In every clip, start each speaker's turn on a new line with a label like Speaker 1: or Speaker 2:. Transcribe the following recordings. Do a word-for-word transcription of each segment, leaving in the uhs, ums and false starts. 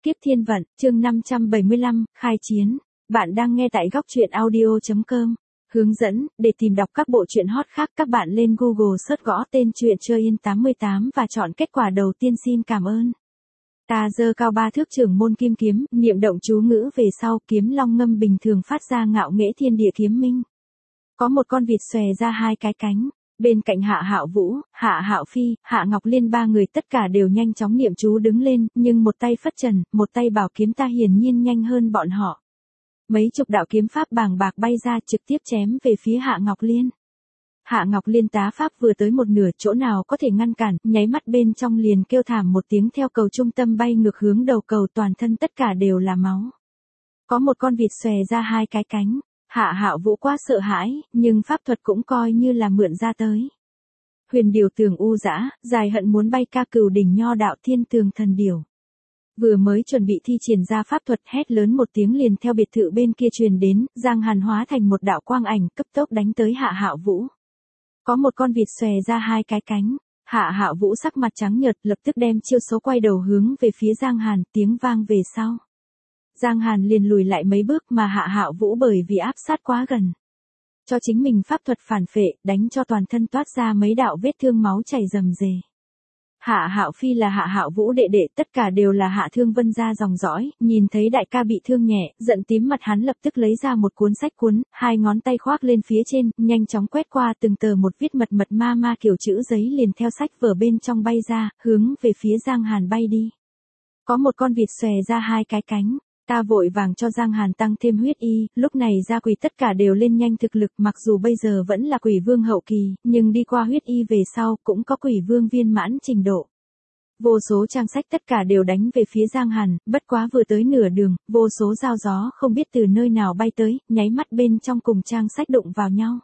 Speaker 1: Kiếp thiên vận, chương năm trăm bảy mươi lăm, khai chiến. Bạn đang nghe tại góc truyện audio chấm com. Hướng dẫn, để tìm đọc các bộ truyện hot khác các bạn lên Google search gõ tên truyện chơi yên tám mươi tám và chọn kết quả đầu tiên. Xin cảm ơn. Ta giơ cao ba thước trưởng môn kim kiếm, niệm động chú ngữ về sau, kiếm long ngâm bình thường phát ra ngạo nghễ thiên địa kiếm minh. Có một con vịt xòe ra hai cái cánh. Bên cạnh Hạ Hạo Vũ, Hạ Hạo Phi, Hạ Ngọc Liên ba người tất cả đều nhanh chóng niệm chú đứng lên, nhưng một tay phất trần, một tay bảo kiếm ta hiển nhiên nhanh hơn bọn họ. Mấy chục đạo kiếm pháp bàng bạc bay ra trực tiếp chém về phía Hạ Ngọc Liên. Hạ Ngọc Liên tá pháp vừa tới một nửa, chỗ nào có thể ngăn cản, nháy mắt bên trong liền kêu thảm một tiếng theo cầu trung tâm bay ngược hướng đầu cầu, toàn thân tất cả đều là máu. Có một con vịt xòe ra hai cái cánh. Hạ Hạo Vũ quá sợ hãi, nhưng pháp thuật cũng coi như là mượn ra tới. Huyền điểu tường u dã, dài hận muốn bay ca cửu đỉnh nho đạo thiên tường thần điểu. Vừa mới chuẩn bị thi triển ra pháp thuật, hét lớn một tiếng liền theo biệt thự bên kia truyền đến, Giang Hàn hóa thành một đạo quang ảnh cấp tốc đánh tới Hạ Hạo Vũ. Có một con vịt xòe ra hai cái cánh. Hạ Hạo Vũ sắc mặt trắng nhợt, lập tức đem chiêu số quay đầu hướng về phía Giang Hàn, tiếng vang về sau. Giang Hàn liền lùi lại mấy bước mà Hạ Hạo Vũ bởi vì áp sát quá gần. Cho chính mình pháp thuật phản phệ, đánh cho toàn thân toát ra mấy đạo vết thương máu chảy rầm rề. Hạ Hạo Phi là Hạ Hạo Vũ đệ đệ, tất cả đều là Hạ Thương Vân gia dòng dõi, nhìn thấy đại ca bị thương nhẹ, giận tím mặt hắn lập tức lấy ra một cuốn sách cuốn, hai ngón tay khoác lên phía trên, nhanh chóng quét qua từng tờ một viết mật mật ma ma kiểu chữ giấy liền theo sách vở bên trong bay ra, hướng về phía Giang Hàn bay đi. Có một con vịt xòe ra hai cái cánh. Ta vội vàng cho Giang Hàn tăng thêm huyết y, lúc này gia quỷ tất cả đều lên nhanh thực lực, mặc dù bây giờ vẫn là quỷ vương hậu kỳ, nhưng đi qua huyết y về sau cũng có quỷ vương viên mãn trình độ. Vô số trang sách tất cả đều đánh về phía Giang Hàn, bất quá vừa tới nửa đường, vô số dao gió không biết từ nơi nào bay tới, nháy mắt bên trong cùng trang sách đụng vào nhau.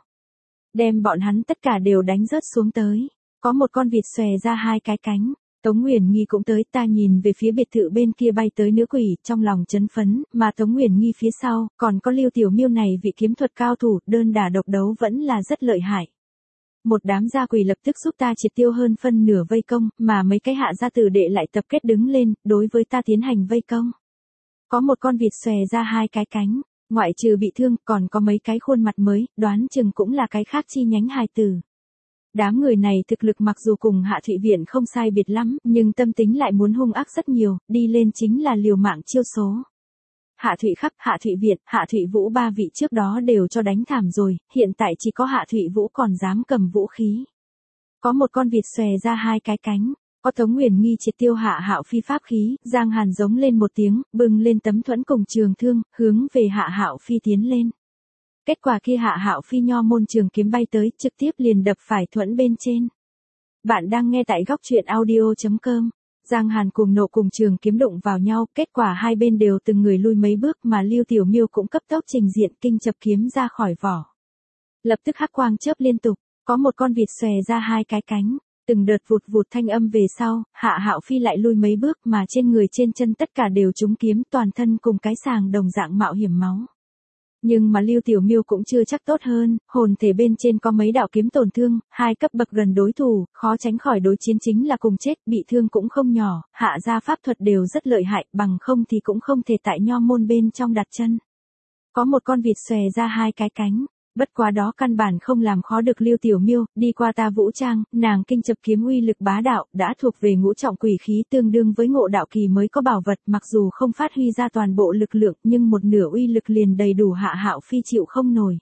Speaker 1: Đem bọn hắn tất cả đều đánh rớt xuống tới. Có một con vịt xòe ra hai cái cánh. Tống Uyển Nghi cũng tới, ta nhìn về phía biệt thự bên kia bay tới nữ quỷ, trong lòng chấn phấn, mà Tống Uyển Nghi phía sau, còn có Lưu Tiểu Miêu này vị kiếm thuật cao thủ, đơn đả độc đấu vẫn là rất lợi hại. Một đám gia quỷ lập tức giúp ta triệt tiêu hơn phân nửa vây công, mà mấy cái hạ gia tử đệ lại tập kết đứng lên, đối với ta tiến hành vây công. Có một con vịt xòe ra hai cái cánh, ngoại trừ bị thương, còn có mấy cái khuôn mặt mới, đoán chừng cũng là cái khác chi nhánh hài tử. Đám người này thực lực mặc dù cùng Hạ Thụy Viện không sai biệt lắm, nhưng tâm tính lại muốn hung ác rất nhiều, đi lên chính là liều mạng chiêu số. Hạ Thụy Khắc, Hạ Thụy Viện, Hạ Thụy Vũ ba vị trước đó đều cho đánh thảm rồi, hiện tại chỉ có Hạ Thụy Vũ còn dám cầm vũ khí. Có một con vịt xòe ra hai cái cánh, có Tống Uyển Nghi triệt tiêu Hạ Hạo Phi pháp khí, Giang Hàn giống lên một tiếng, bừng lên tấm thuẫn cùng trường thương, hướng về Hạ Hạo Phi tiến lên. Kết quả kia Hạ Hạo Phi nho môn trường kiếm bay tới, trực tiếp liền đập phải thuẫn bên trên. Bạn đang nghe tại góc truyện audio chấm com. Giang Hàn cùng nộ cùng trường kiếm đụng vào nhau, kết quả hai bên đều từng người lui mấy bước mà Lưu Tiểu Miêu cũng cấp tốc trình diện kinh chập kiếm ra khỏi vỏ. Lập tức hắc quang chớp liên tục, có một con vịt xòe ra hai cái cánh, từng đợt vụt vụt thanh âm về sau, Hạ Hạo Phi lại lui mấy bước mà trên người trên chân tất cả đều trúng kiếm, toàn thân cùng cái sàng đồng dạng mạo hiểm máu. Nhưng mà Lưu Tiểu Miêu cũng chưa chắc tốt hơn, hồn thể bên trên có mấy đạo kiếm tổn thương, hai cấp bậc gần đối thủ, khó tránh khỏi đối chiến chính là cùng chết, bị thương cũng không nhỏ, hạ gia pháp thuật đều rất lợi hại, bằng không thì cũng không thể tại nho môn bên trong đặt chân. Có một con vịt xòe ra hai cái cánh, bất quá đó căn bản không làm khó được Lưu Tiểu Miêu, đi qua ta vũ trang, nàng kinh chập kiếm uy lực bá đạo, đã thuộc về ngũ trọng quỷ khí tương đương với ngộ đạo kỳ mới có bảo vật, mặc dù không phát huy ra toàn bộ lực lượng, nhưng một nửa uy lực liền đầy đủ Hạ Hạo Phi chịu không nổi.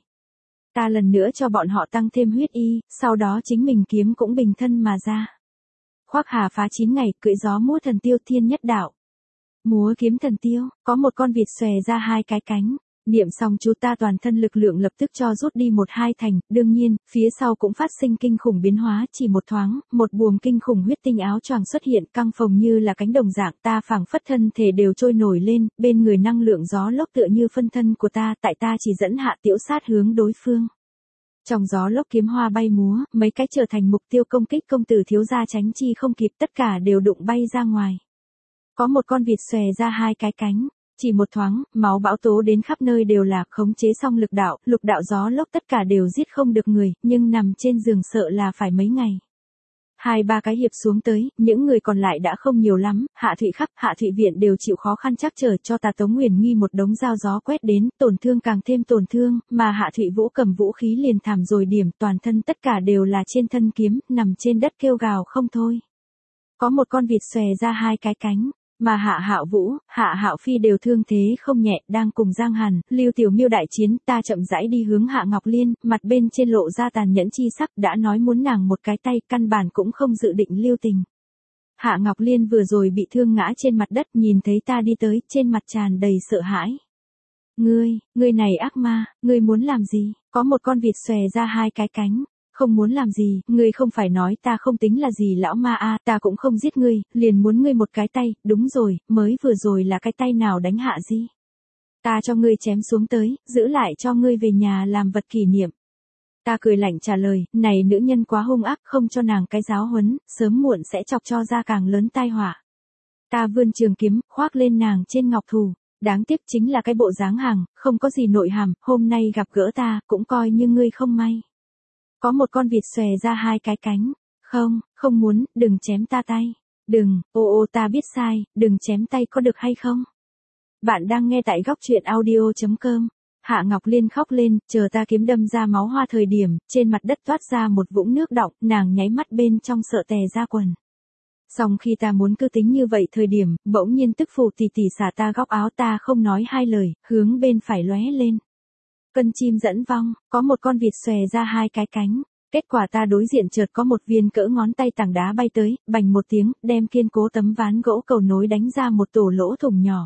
Speaker 1: Ta lần nữa cho bọn họ tăng thêm huyết y, sau đó chính mình kiếm cũng bình thân mà ra. Khoác hà phá chín ngày, cưỡi gió múa thần tiêu thiên nhất đạo. Múa kiếm thần tiêu, có một con vịt xòe ra hai cái cánh. Niệm xong chú ta toàn thân lực lượng lập tức cho rút đi một hai thành, đương nhiên, phía sau cũng phát sinh kinh khủng biến hóa, chỉ một thoáng, một buồm kinh khủng huyết tinh áo choàng xuất hiện, căng phồng như là cánh đồng dạng, ta phảng phất thân thể đều trôi nổi lên, bên người năng lượng gió lốc tựa như phân thân của ta, tại ta chỉ dẫn hạ tiểu sát hướng đối phương. Trong gió lốc kiếm hoa bay múa, mấy cái trở thành mục tiêu công kích công tử thiếu gia tránh chi không kịp, tất cả đều đụng bay ra ngoài. Có một con vịt xòe ra hai cái cánh. Chỉ một thoáng, máu bão tố đến khắp nơi đều là, khống chế xong lực đạo, lục đạo gió lốc tất cả đều giết không được người, nhưng nằm trên giường sợ là phải mấy ngày. Hai ba cái hiệp xuống tới, những người còn lại đã không nhiều lắm, Hạ Thụy khắp, Hạ Thụy viện đều chịu khó khăn chắc trở cho ta Tống Nguyền Nghi một đống dao gió quét đến, tổn thương càng thêm tổn thương, mà Hạ Thụy Vũ cầm vũ khí liền thảm rồi điểm, toàn thân tất cả đều là trên thân kiếm, nằm trên đất kêu gào không thôi. Có một con vịt xòe ra hai cái cánh. Mà Hạ Hạo Vũ, Hạ Hạo Phi đều thương thế không nhẹ, đang cùng Giang Hàn, Lưu Tiểu Miêu đại chiến, ta chậm rãi đi hướng Hạ Ngọc Liên, mặt bên trên lộ ra tàn nhẫn chi sắc, đã nói muốn nàng một cái tay, căn bản cũng không dự định lưu tình. Hạ Ngọc Liên vừa rồi bị thương ngã trên mặt đất, nhìn thấy ta đi tới, trên mặt tràn đầy sợ hãi. Ngươi, ngươi này ác ma, ngươi muốn làm gì? Có một con vịt xòe ra hai cái cánh. Không muốn làm gì, ngươi không phải nói ta không tính là gì lão ma a, ta cũng không giết ngươi, liền muốn ngươi một cái tay, đúng rồi, mới vừa rồi là cái tay nào đánh Hạ Di. Ta cho ngươi chém xuống tới, giữ lại cho ngươi về nhà làm vật kỷ niệm. Ta cười lạnh trả lời, này nữ nhân quá hung ác, không cho nàng cái giáo huấn, sớm muộn sẽ chọc cho ra càng lớn tai họa. Ta vươn trường kiếm, khoác lên nàng trên ngọc thù, đáng tiếc chính là cái bộ dáng hàng, không có gì nội hàm, hôm nay gặp gỡ ta, cũng coi như ngươi không may. Có một con vịt xòe ra hai cái cánh. Không, không muốn, đừng chém ta tay. Đừng, ô ô ta biết sai, đừng chém tay có được hay không? Bạn đang nghe tại góc truyện audio chấm com. Hạ Ngọc Liên khóc lên, chờ ta kiếm đâm ra máu hoa thời điểm, trên mặt đất toát ra một vũng nước đọng, nàng nháy mắt bên trong sợ tè ra quần. Xong khi ta muốn cứ tính như vậy thời điểm, bỗng nhiên tức phù tì tì xả ta góc áo, ta không nói hai lời, hướng bên phải lóe lên. Cân chim dẫn vong, có một con vịt xòe ra hai cái cánh. Kết quả ta đối diện chợt có một viên cỡ ngón tay tảng đá bay tới, bành một tiếng, đem kiên cố tấm ván gỗ cầu nối đánh ra một tổ lỗ thủng nhỏ.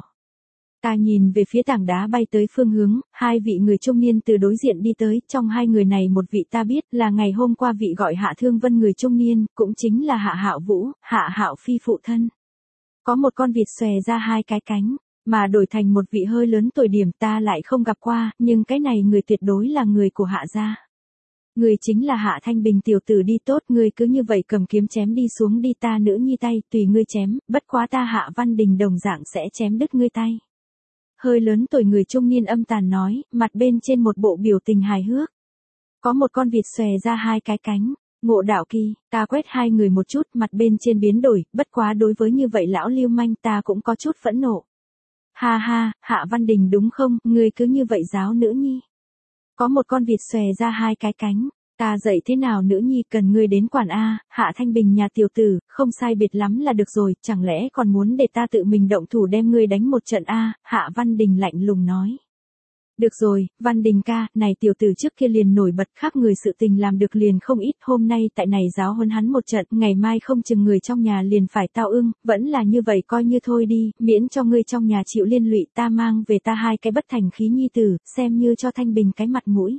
Speaker 1: Ta nhìn về phía tảng đá bay tới phương hướng, hai vị người trung niên từ đối diện đi tới, trong hai người này một vị ta biết là ngày hôm qua vị gọi Hạ Thương Vân người trung niên, cũng chính là Hạ Hạo Vũ, Hạ Hạo Phi phụ thân. Có một con vịt xòe ra hai cái cánh. Mà đổi thành một vị hơi lớn tuổi điểm ta lại không gặp qua, nhưng cái này người tuyệt đối là người của Hạ gia. Người chính là Hạ Thanh Bình tiểu tử đi tốt, người cứ như vậy cầm kiếm chém đi xuống đi ta nữ nhi tay, tùy ngươi chém, bất quá ta Hạ Văn Đình đồng dạng sẽ chém đứt ngươi tay. Hơi lớn tuổi người trung niên âm tàn nói, mặt bên trên một bộ biểu tình hài hước. Có một con vịt xòe ra hai cái cánh. Ngộ đạo kỳ, ta quét hai người một chút, mặt bên trên biến đổi, bất quá đối với như vậy lão lưu manh ta cũng có chút phẫn nộ. Ha ha, Hạ Văn Đình đúng không, ngươi cứ như vậy giáo nữ nhi. Có một con vịt xòe ra hai cái cánh, ta dạy thế nào nữ nhi cần ngươi đến quản A, Hạ Thanh Bình nhà tiểu tử, không sai biệt lắm là được rồi, chẳng lẽ còn muốn để ta tự mình động thủ đem ngươi đánh một trận A, Hạ Văn Đình lạnh lùng nói. Được rồi, Văn Đình ca, này tiểu tử trước kia liền nổi bật khác người sự tình làm được liền không ít, hôm nay tại này giáo huấn hắn một trận, ngày mai không chừng người trong nhà liền phải tao ương, vẫn là như vậy coi như thôi đi, miễn cho ngươi trong nhà chịu liên lụy, ta mang về ta hai cái bất thành khí nhi tử, xem như cho Thanh Bình cái mặt mũi.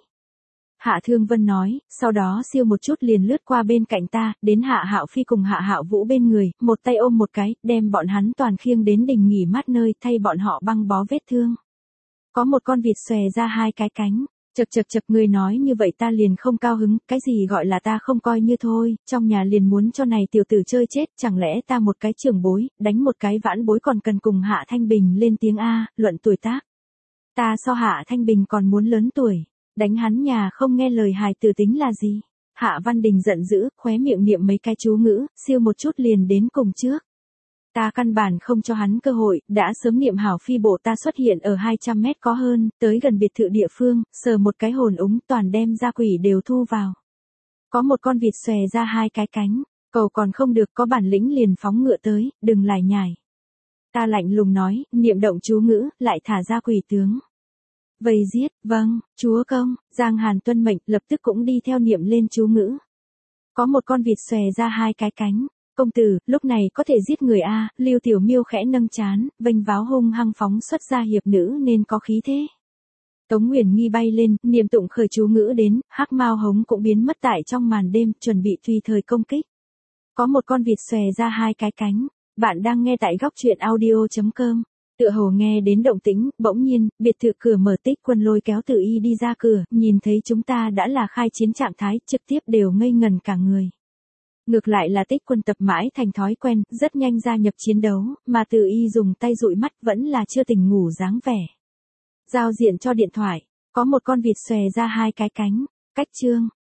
Speaker 1: Hạ Thương Vân nói, sau đó siêu một chút liền lướt qua bên cạnh ta, đến Hạ Hạo Phi cùng Hạ Hạo Vũ bên người, một tay ôm một cái, đem bọn hắn toàn khiêng đến đình nghỉ mát nơi, thay bọn họ băng bó vết thương. Có một con vịt xòe ra hai cái cánh. Chật chật chật người nói như vậy ta liền không cao hứng, cái gì gọi là ta không coi như thôi, trong nhà liền muốn cho này tiểu tử chơi chết, chẳng lẽ ta một cái trưởng bối, đánh một cái vãn bối còn cần cùng Hạ Thanh Bình lên tiếng A, luận tuổi tác. Ta so Hạ Thanh Bình còn muốn lớn tuổi, đánh hắn nhà không nghe lời hài tử tính là gì. Hạ Văn Đình giận dữ, khóe miệng niệm mấy cái chú ngữ, siêu một chút liền đến cùng trước. Ta căn bản không cho hắn cơ hội, đã sớm niệm hảo phi bộ ta xuất hiện ở hai trăm mét có hơn, tới gần biệt thự địa phương, sờ một cái hồn úng toàn đem ra quỷ đều thu vào. Có một con vịt xòe ra hai cái cánh, cầu còn không được có bản lĩnh liền phóng ngựa tới, đừng lải nhải. Ta lạnh lùng nói, niệm động chú ngữ, lại thả ra quỷ tướng. Vây giết, vâng, chúa công, Giang Hàn tuân mệnh, lập tức cũng đi theo niệm lên chú ngữ. Có một con vịt xòe ra hai cái cánh. Công tử, lúc này có thể giết người a, Lưu Tiểu Miêu khẽ nâng trán, vênh váo hung hăng phóng xuất ra hiệp nữ nên có khí thế. Tống Nguyền Nghi bay lên, niệm tụng khởi chú ngữ đến, hắc mao hống cũng biến mất tại trong màn đêm, chuẩn bị tùy thời công kích. Có một con vịt xòe ra hai cái cánh. Bạn đang nghe tại góc truyện audio chấm com. Tựa hồ nghe đến động tĩnh, bỗng nhiên, biệt thự cửa mở Tích Quân lôi kéo Tử Y đi ra cửa, nhìn thấy chúng ta đã là khai chiến trạng thái, trực tiếp đều ngây ngần cả người. Ngược lại là Tích Quân tập mãi thành thói quen, rất nhanh gia nhập chiến đấu, mà Từ Y dùng tay dụi mắt vẫn là chưa tỉnh ngủ dáng vẻ. Giao diện cho điện thoại, có một con vịt xòe ra hai cái cánh, cách chương.